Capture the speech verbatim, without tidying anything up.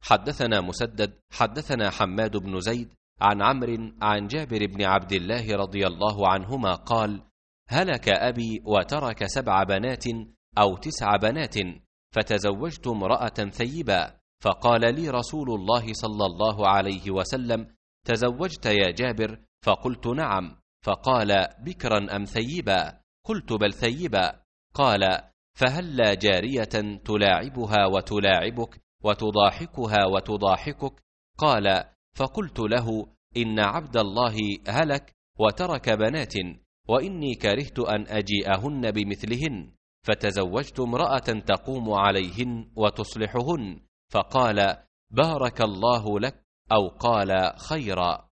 حدثنا مسدد حدثنا حماد بن زيد عن عمرو عن جابر بن عبد الله رضي الله عنهما قال: هلك أبي وترك سبع بنات أو تسع بنات، فتزوجت امرأة ثيبا، فقال لي رسول الله صلى الله عليه وسلم: تزوجت يا جابر؟ فقلت: نعم. فقال: بكرا أم ثيبا؟ قلت: بل ثيبا. قال: فهلا جارية تلاعبها وتلاعبك وتضاحكها وتضاحكك؟ قال: فقلت له: إن عبد الله هلك وترك بنات، وإني كرهت أن أجيئهن بمثلهن، فتزوجت امرأة تقوم عليهن وتصلحهن. فقال: بارك الله لك، أو قال: خيرا.